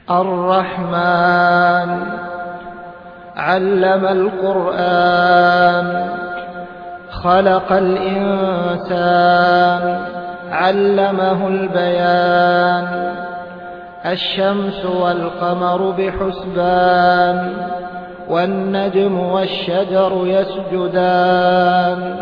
الرحمن علم القرآن خلق الإنسان علمه البيان الشمس والقمر بحسبان والنجم والشجر يسجدان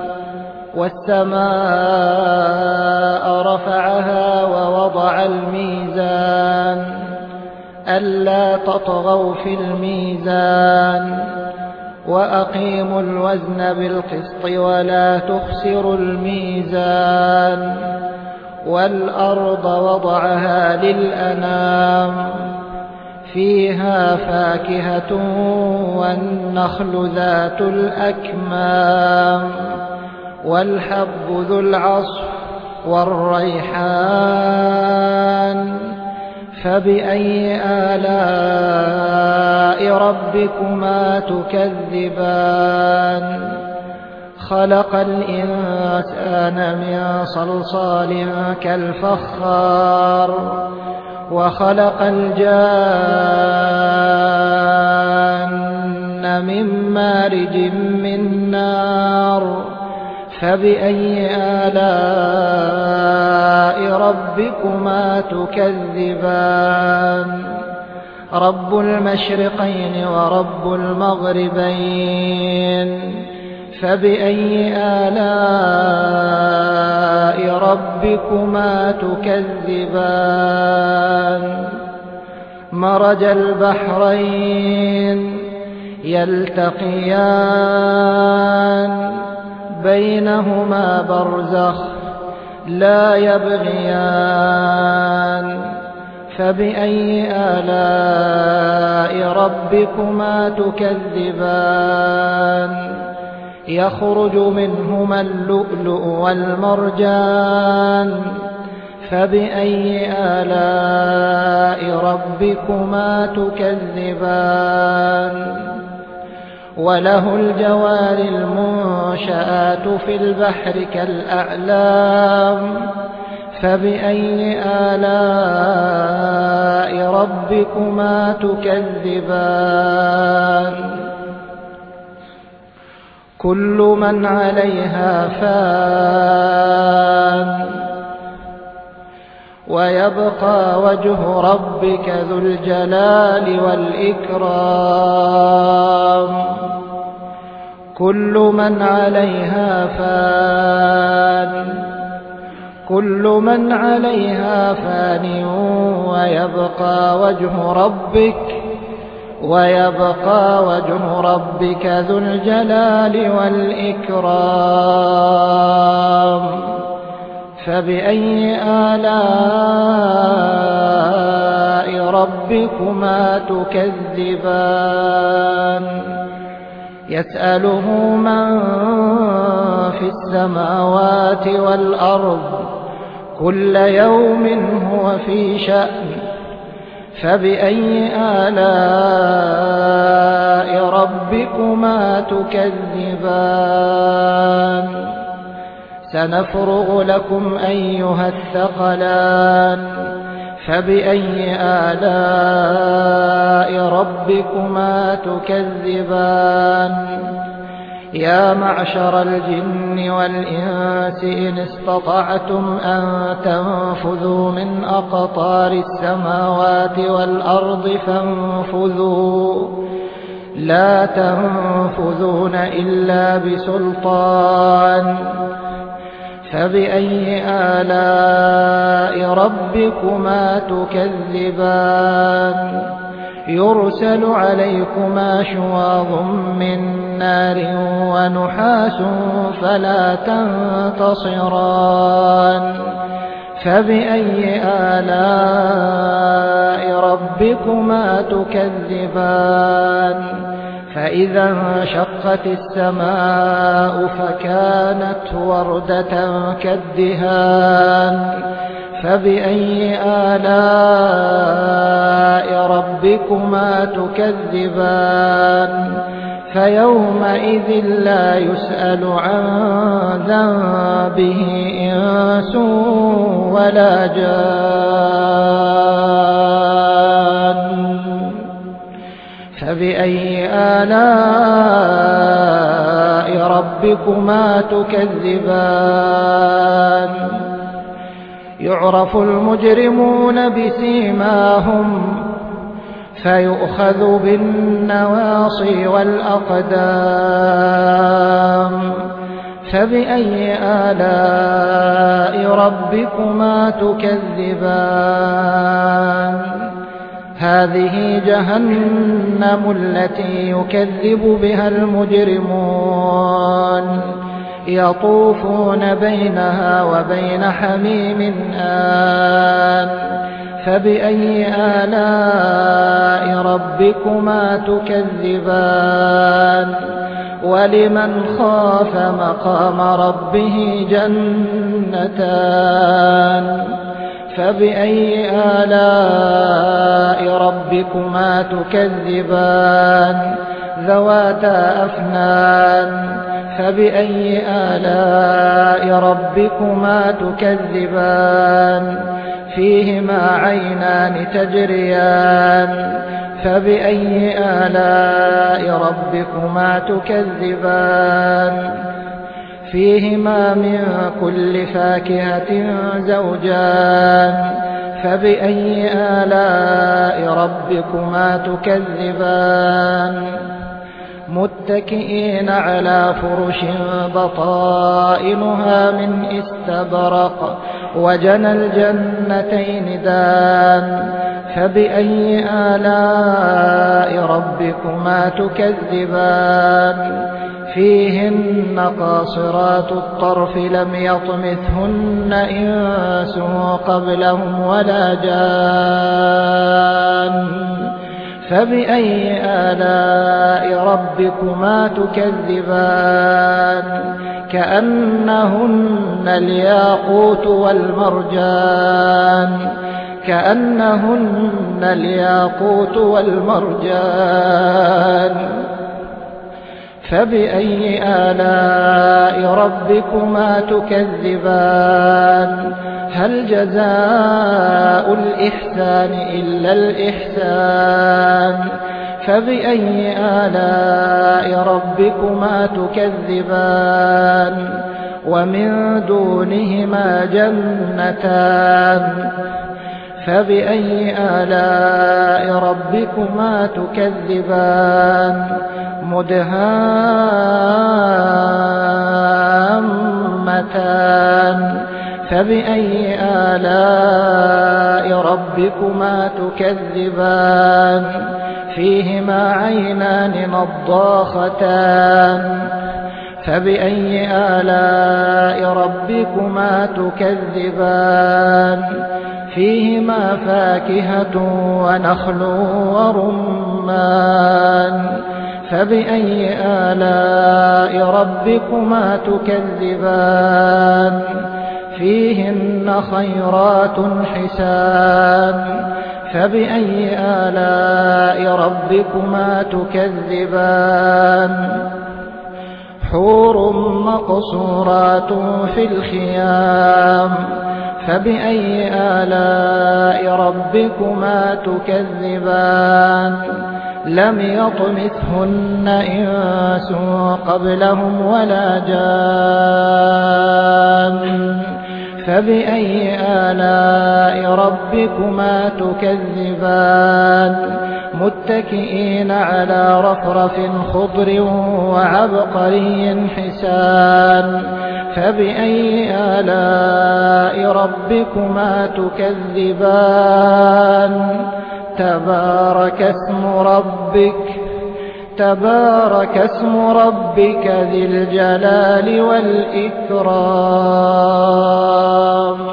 والسماء رفعها ووضع الميزان ألا تطغوا في الميزان وأقيموا الوزن بالقسط ولا تخسروا الميزان والأرض وضعها للأنام فيها فاكهة والنخل ذات الأكمام والحب ذو العصف والريحان فبأي آلاء ربكما تكذبان خلق الإنسان من صلصال كالفخار وخلق الجان من مارج من نار فبأي آلاء ربكما تكذبان رب المشرقين ورب المغربين فبأي آلاء ربكما تكذبان مرج البحرين يلتقيان بينهما برزخ لا يبغيان فبأي آلاء ربكما تكذبان يخرج منهما اللؤلؤ والمرجان فبأي آلاء ربكما تكذبان وله الجوار المنشآت في البحر كالأعلام فبأي آلاء ربكما تكذبان كل من عليها فان ويبقى وجه ربك ذو الجلال والإكرام كل من عليها فان كل من عليها فان ويبقى وجه ربك ذو الجلال والإكرام فبأي آلاء ربكما تكذبان يسأله من في السماوات والأرض كل يوم هو في شأن فبأي آلاء ربكما تكذبان سنفرغ لكم أيها الثقلان فبأي آلاء ربكما تكذبان يا معشر الجن والإنس إن استطعتم أن تنفذوا من أقطار السماوات والأرض فانفذوا لا تنفذون إلا بسلطان فبأي آلاء ربكما تكذبان يرسل عليكما شواظ من نار ونحاس فلا تنتصران فبأي آلاء ربكما تكذبان فإذا انشقت السماء فكانت وردة كالدهان فبأي آلاء ربكما تكذبان فيومئذ لا يسأل عن ذنبه إنس ولا جان فبأي آلاء ربكما تكذبان يعرف المجرمون بسيماهم فيؤخذ بالنواصي والأقدام فبأي آلاء ربكما تكذبان هذه جهنم التي يكذب بها المجرمون يطوفون بينها وبين حميم آن فبأي آلاء ربكما تكذبان ولمن خاف مقام ربه جنتان فبأي آلاء ربكما تكذبان ذواتا أفنان فبأي آلاء ربكما تكذبان فيهما عينان تجريان فبأي آلاء ربكما تكذبان فيهما من كل فاكهة زوجان فبأي آلاء ربكما تكذبان متكئين على فرش بطائنها من استبرق وجنى الجنتين دان فبأي آلاء ربكما تكذبان فيهن قاصرات الطرف لم يطمثهن إنس قبلهم ولا جان فبأي آلاء ربكما تكذبان كأنهن الياقوت والمرجان كأنهن الياقوت والمرجان فبأي آلاء ربكما تكذبان هل جزاء الإحسان إلا الإحسان فبأي آلاء ربكما تكذبان ومن دونهما جنتان فبأي آلاء ربكما تكذبان مدهامتان فبأي آلاء ربكما تكذبان فيهما عينان نضاختان فبأي آلاء ربكما تكذبان فيهما فاكهة ونخل ورمان فبأي آلاء ربكما تكذبان فيهن خيرات حسان فبأي آلاء ربكما تكذبان حور مقصورات في الخيام فبأي آلاء ربكما تكذبان لم يطمثهن إنس قبلهم ولا جان فبأي آلاء ربكما تكذبان متكئين على رفرف خضر وعبقري حسان فبأي آلاء ربكما تكذبان تبارك اسم ربك ذي الجلال والإكرام